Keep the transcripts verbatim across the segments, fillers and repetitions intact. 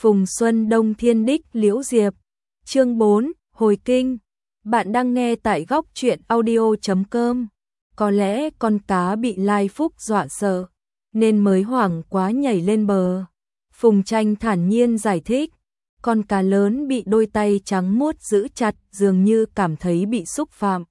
Phùng Xuân Đông Thiên Đích Liễu Diệp. Chương bốn, Hồi Kinh. Bạn đang nghe tại góc truyện audio chấm com. Có lẽ con cá bị Lai Phúc dọa sợ, nên mới hoảng quá nhảy lên bờ. Phùng Tranh thản nhiên giải thích. Con cá lớn bị đôi tay trắng muốt giữ chặt, dường như cảm thấy bị xúc phạm.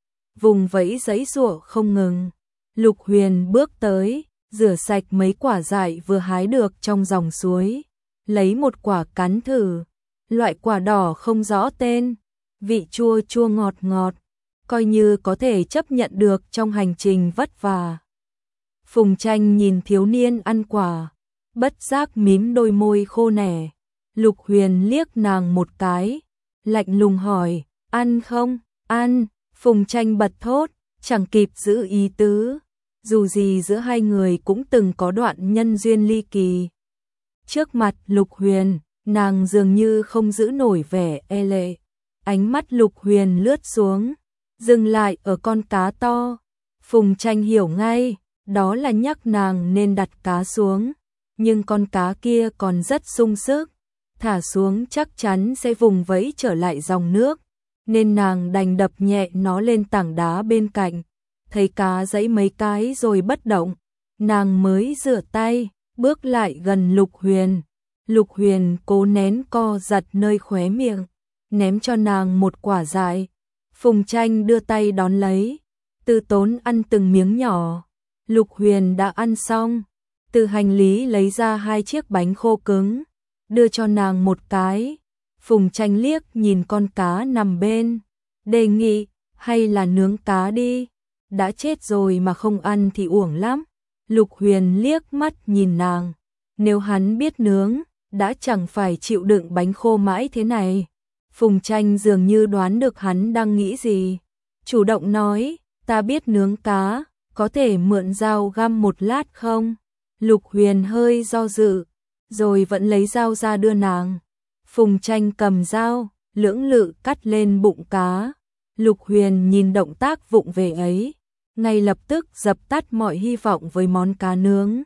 Vùng vẫy giãy giụa không ngừng. Lục Huyền bước tới, rửa sạch mấy quả dại vừa hái được trong dòng suối, lấy một quả cắn thử. Loại quả đỏ không rõ tên, vị chua chua ngọt ngọt, coi như có thể chấp nhận được trong hành trình vất vả. Phùng Tranh nhìn thiếu niên ăn quả, bất giác mím đôi môi khô nẻ. Lục Huyền liếc nàng một cái, lạnh lùng hỏi, ăn không? Ăn. Phùng Tranh bật thốt, chẳng kịp giữ ý tứ. Dù gì giữa hai người cũng từng có đoạn nhân duyên ly kỳ. Trước mặt Lục Huyền, nàng dường như không giữ nổi vẻ e lệ. Ánh mắt Lục Huyền lướt xuống, dừng lại ở con cá to. Phùng Tranh hiểu ngay, đó là nhắc nàng nên đặt cá xuống. Nhưng con cá kia còn rất sung sức, thả xuống chắc chắn sẽ vùng vẫy trở lại dòng nước, nên nàng đành đập nhẹ nó lên tảng đá bên cạnh. Thấy cá giãy mấy cái rồi bất động, nàng mới rửa tay, bước lại gần Lục Huyền. Lục Huyền cố nén co giật nơi khóe miệng, ném cho nàng một quả dại. Phùng Tranh đưa tay đón lấy, từ tốn ăn từng miếng nhỏ. Lục Huyền đã ăn xong, từ hành lý lấy ra hai chiếc bánh khô cứng, đưa cho nàng một cái. Phùng Tranh liếc nhìn con cá nằm bên, đề nghị, hay là nướng cá đi, đã chết rồi mà không ăn thì uổng lắm. Lục Huyền liếc mắt nhìn nàng, nếu hắn biết nướng, đã chẳng phải chịu đựng bánh khô mãi thế này. Phùng Tranh dường như đoán được hắn đang nghĩ gì, chủ động nói, ta biết nướng cá, có thể mượn dao găm một lát không? Lục Huyền hơi do dự, rồi vẫn lấy dao ra đưa nàng. Phùng Tranh cầm dao, lưỡng lự cắt lên bụng cá. Lục Huyền nhìn động tác vụng về ấy, ngay lập tức dập tắt mọi hy vọng với món cá nướng.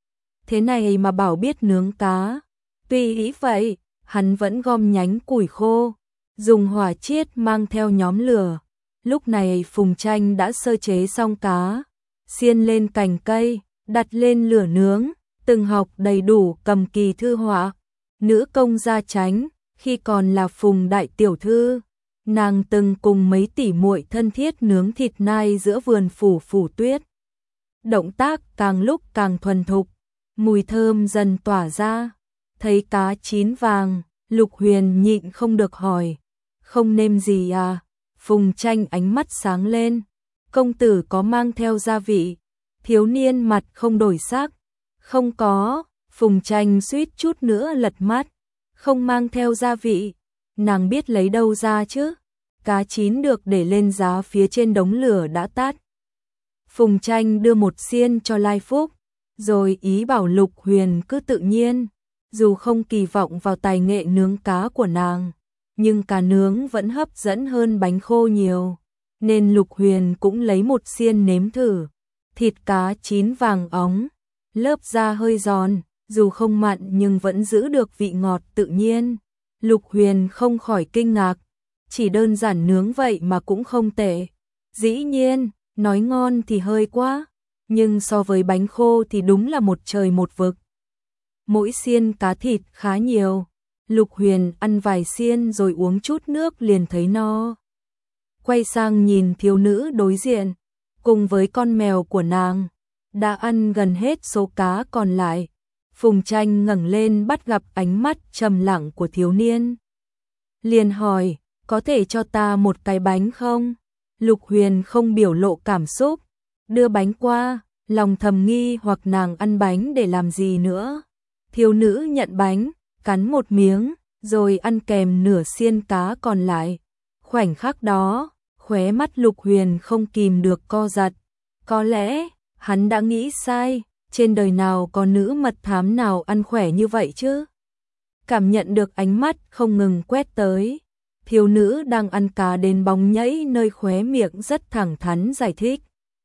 Thế này mà bảo biết nướng cá. Tuy ý vậy, hắn vẫn gom nhánh củi khô, dùng hỏa chiết mang theo nhóm lửa. Lúc này Phùng Tranh đã sơ chế xong cá, xiên lên cành cây, đặt lên lửa nướng. Từng học đầy đủ cầm kỳ thư họa, nữ công gia Chánh, khi còn là Phùng đại tiểu thư, nàng từng cùng mấy tỷ muội thân thiết nướng thịt nai giữa vườn phủ phủ tuyết. Động tác càng lúc càng thuần thục, mùi thơm dần tỏa ra. Thấy cá chín vàng, Lục Huyền nhịn không được hỏi, không nêm gì à? Phùng Tranh ánh mắt sáng lên, công tử có mang theo gia vị? Thiếu niên mặt không đổi sắc, không có. Phùng Tranh suýt chút nữa lật mắt, không mang theo gia vị, nàng biết lấy đâu ra chứ? Cá chín được để lên giá phía trên đống lửa đã tắt. Phùng Tranh đưa một xiên cho Lai Phúc, rồi ý bảo Lục Huyền cứ tự nhiên. Dù không kỳ vọng vào tài nghệ nướng cá của nàng, nhưng cá nướng vẫn hấp dẫn hơn bánh khô nhiều, nên Lục Huyền cũng lấy một xiên nếm thử. Thịt cá chín vàng óng, lớp da hơi giòn, dù không mặn nhưng vẫn giữ được vị ngọt tự nhiên. Lục Huyền không khỏi kinh ngạc, chỉ đơn giản nướng vậy mà cũng không tệ. Dĩ nhiên, nói ngon thì hơi quá, nhưng so với bánh khô thì đúng là một trời một vực. Mỗi xiên cá thịt khá nhiều, Lục Huyền ăn vài xiên rồi uống chút nước liền thấy no. Quay sang nhìn thiếu nữ đối diện, cùng với con mèo của nàng, đã ăn gần hết số cá còn lại. Phùng Tranh ngẩng lên bắt gặp ánh mắt trầm lặng của thiếu niên, liền hỏi, có thể cho ta một cái bánh không? Lục Huyền không biểu lộ cảm xúc, đưa bánh qua, lòng thầm nghi hoặc nàng ăn bánh để làm gì nữa. Thiếu nữ nhận bánh, cắn một miếng, rồi ăn kèm nửa xiên cá còn lại. Khoảnh khắc đó, khóe mắt Lục Huyền không kìm được co giật. Có lẽ, hắn đã nghĩ sai, trên đời nào có nữ mật thám nào ăn khỏe như vậy chứ? Cảm nhận được ánh mắt không ngừng quét tới, thiếu nữ đang ăn cá đến bóng nhẫy nơi khóe miệng rất thẳng thắn giải thích.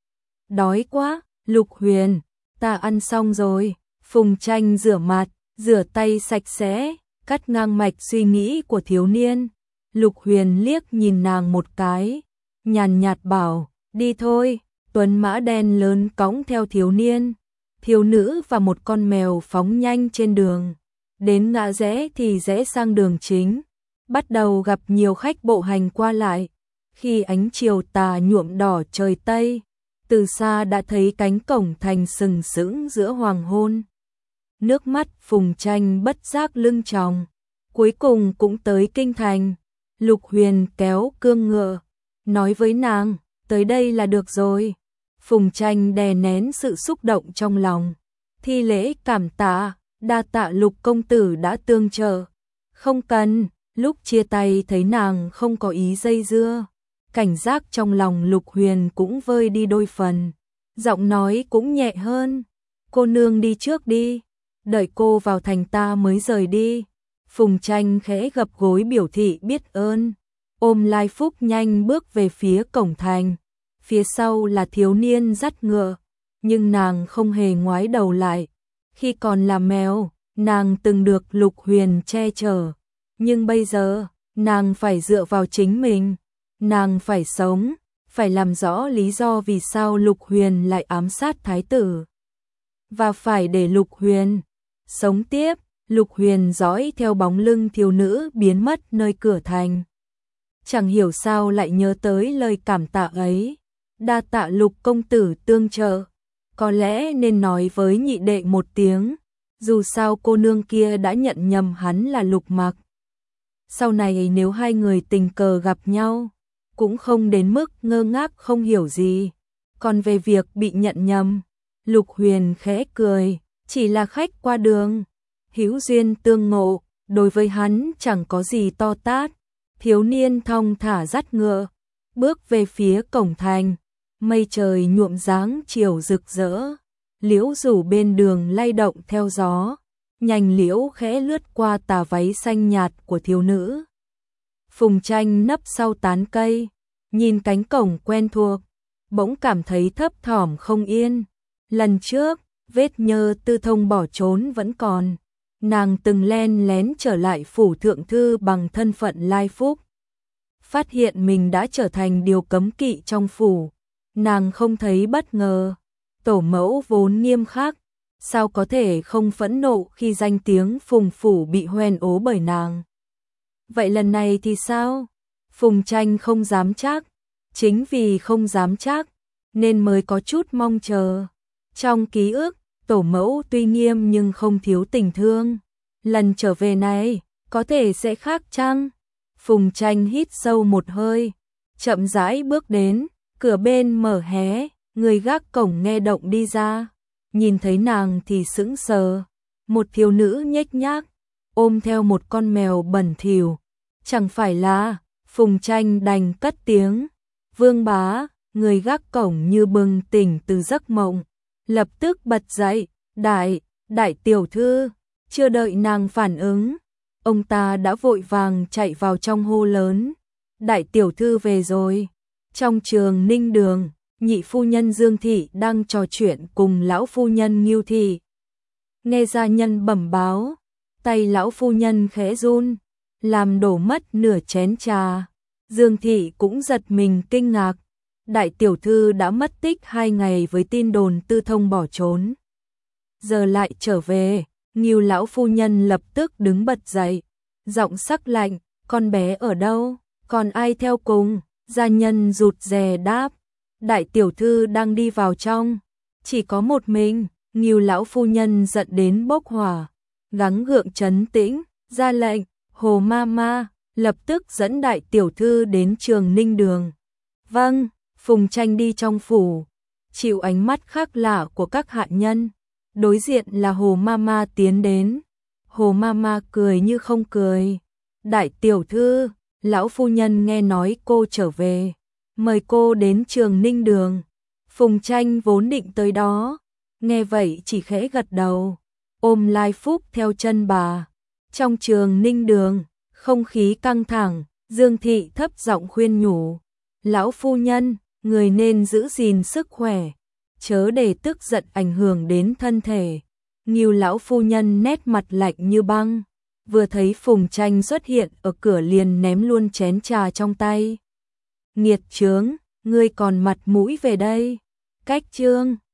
Đói quá, Lục Huyền, ta ăn xong rồi. Phùng Tranh rửa mặt, rửa tay sạch sẽ, cắt ngang mạch suy nghĩ của thiếu niên. Lục Huyền liếc nhìn nàng một cái, nhàn nhạt bảo, đi thôi. Tuấn mã đen lớn cõng theo thiếu niên, thiếu nữ và một con mèo phóng nhanh trên đường. Đến ngã rẽ thì rẽ sang đường chính, bắt đầu gặp nhiều khách bộ hành qua lại. Khi ánh chiều tà nhuộm đỏ trời Tây, từ xa đã thấy cánh cổng thành sừng sững giữa hoàng hôn. Nước mắt Phùng Tranh bất giác lưng tròng, cuối cùng cũng tới kinh thành. Lục Huyền kéo cương ngựa, nói với nàng, tới đây là được rồi. Phùng Tranh đè nén sự xúc động trong lòng, thi lễ cảm tạ, đa tạ Lục công tử đã tương trợ. Không cần. Lúc chia tay thấy nàng không có ý dây dưa, cảnh giác trong lòng Lục Huyền cũng vơi đi đôi phần, giọng nói cũng nhẹ hơn. Cô nương đi trước đi, đợi cô vào thành ta mới rời đi. Phùng Tranh khẽ gập gối biểu thị biết ơn, ôm Lai Phúc nhanh bước về phía cổng thành. Phía sau là thiếu niên dắt ngựa, nhưng nàng không hề ngoái đầu lại. Khi còn là mèo, nàng từng được Lục Huyền che chở, nhưng bây giờ, nàng phải dựa vào chính mình. Nàng phải sống, phải làm rõ lý do vì sao Lục Huyền lại ám sát thái tử. Và phải để Lục Huyền sống tiếp. Lục Huyền dõi theo bóng lưng thiếu nữ biến mất nơi cửa thành. Chẳng hiểu sao lại nhớ tới lời cảm tạ ấy. Đa tạ Lục công tử tương trợ. Có lẽ nên nói với nhị đệ một tiếng. Dù sao cô nương kia đã nhận nhầm hắn là Lục Mặc. Sau này nếu hai người tình cờ gặp nhau, cũng không đến mức ngơ ngác không hiểu gì. Còn về việc bị nhận nhầm, Lục Huyền khẽ cười, chỉ là khách qua đường. Hữu duyên tương ngộ, đối với hắn chẳng có gì to tát. Thiếu niên thong thả dắt ngựa, bước về phía cổng thành. Mây trời nhuộm dáng chiều rực rỡ, liễu rủ bên đường lay động theo gió. Nhành liễu khẽ lướt qua tà váy xanh nhạt của thiếu nữ. Phùng Tranh nấp sau tán cây, nhìn cánh cổng quen thuộc, bỗng cảm thấy thấp thỏm không yên. Lần trước, vết nhơ Tư Thông bỏ trốn vẫn còn. Nàng từng len lén trở lại phủ thượng thư bằng thân phận Lai Phúc. Phát hiện mình đã trở thành điều cấm kỵ trong phủ. Nàng không thấy bất ngờ. Tổ mẫu vốn nghiêm khắc, sao có thể không phẫn nộ khi danh tiếng Phùng phủ bị hoen ố bởi nàng. Vậy lần này thì sao? Phùng Tranh không dám chắc. Chính vì không dám chắc, nên mới có chút mong chờ. Trong ký ức, tổ mẫu tuy nghiêm nhưng không thiếu tình thương. Lần trở về này, có thể sẽ khác chăng? Phùng Tranh hít sâu một hơi, chậm rãi bước đến, cửa bên mở hé, người gác cổng nghe động đi ra. Nhìn thấy nàng thì sững sờ, một thiếu nữ nhếch nhác, ôm theo một con mèo bẩn thỉu. Chẳng phải là, Phùng Tranh đành cất tiếng. Vương bá, người gác cổng như bừng tỉnh từ giấc mộng, lập tức bật dậy, đại, đại tiểu thư. Chưa đợi nàng phản ứng, ông ta đã vội vàng chạy vào trong hô lớn. Đại tiểu thư về rồi. Trong trường Ninh Đường, nhị phu nhân Dương Thị đang trò chuyện cùng lão phu nhân Ngưu Thị. Nghe gia nhân bẩm báo, tay lão phu nhân khẽ run, làm đổ mất nửa chén trà. Dương Thị cũng giật mình kinh ngạc. Đại tiểu thư đã mất tích hai ngày với tin đồn Tư Thông bỏ trốn. Giờ lại trở về. Ngưu lão phu nhân lập tức đứng bật dậy, giọng sắc lạnh, con bé ở đâu, còn ai theo cùng? Gia nhân rụt rè đáp, đại tiểu thư đang đi vào trong, chỉ có một mình. Ngưu lão phu nhân giận đến bốc hỏa, gắng gượng trấn tĩnh, ra lệnh, Hồ ma ma, lập tức dẫn đại tiểu thư đến trường Ninh Đường. Vâng. Phùng Tranh đi trong phủ, chịu ánh mắt khác lạ của các hạ nhân. Đối diện là Hồ Mama tiến đến. Hồ Mama cười như không cười. Đại tiểu thư, lão phu nhân nghe nói cô trở về, mời cô đến trường Ninh Đường. Phùng Tranh vốn định tới đó, nghe vậy chỉ khẽ gật đầu, ôm Lai Phúc theo chân bà. Trong trường Ninh Đường, không khí căng thẳng, Dương Thị thấp giọng khuyên nhủ. Lão phu nhân, người nên giữ gìn sức khỏe, chớ để tức giận ảnh hưởng đến thân thể. Ngưu lão phu nhân nét mặt lạnh như băng, vừa thấy Phùng Tranh xuất hiện ở cửa liền ném luôn chén trà trong tay. Nghiệt chướng, ngươi còn mặt mũi về đây. Cách Trương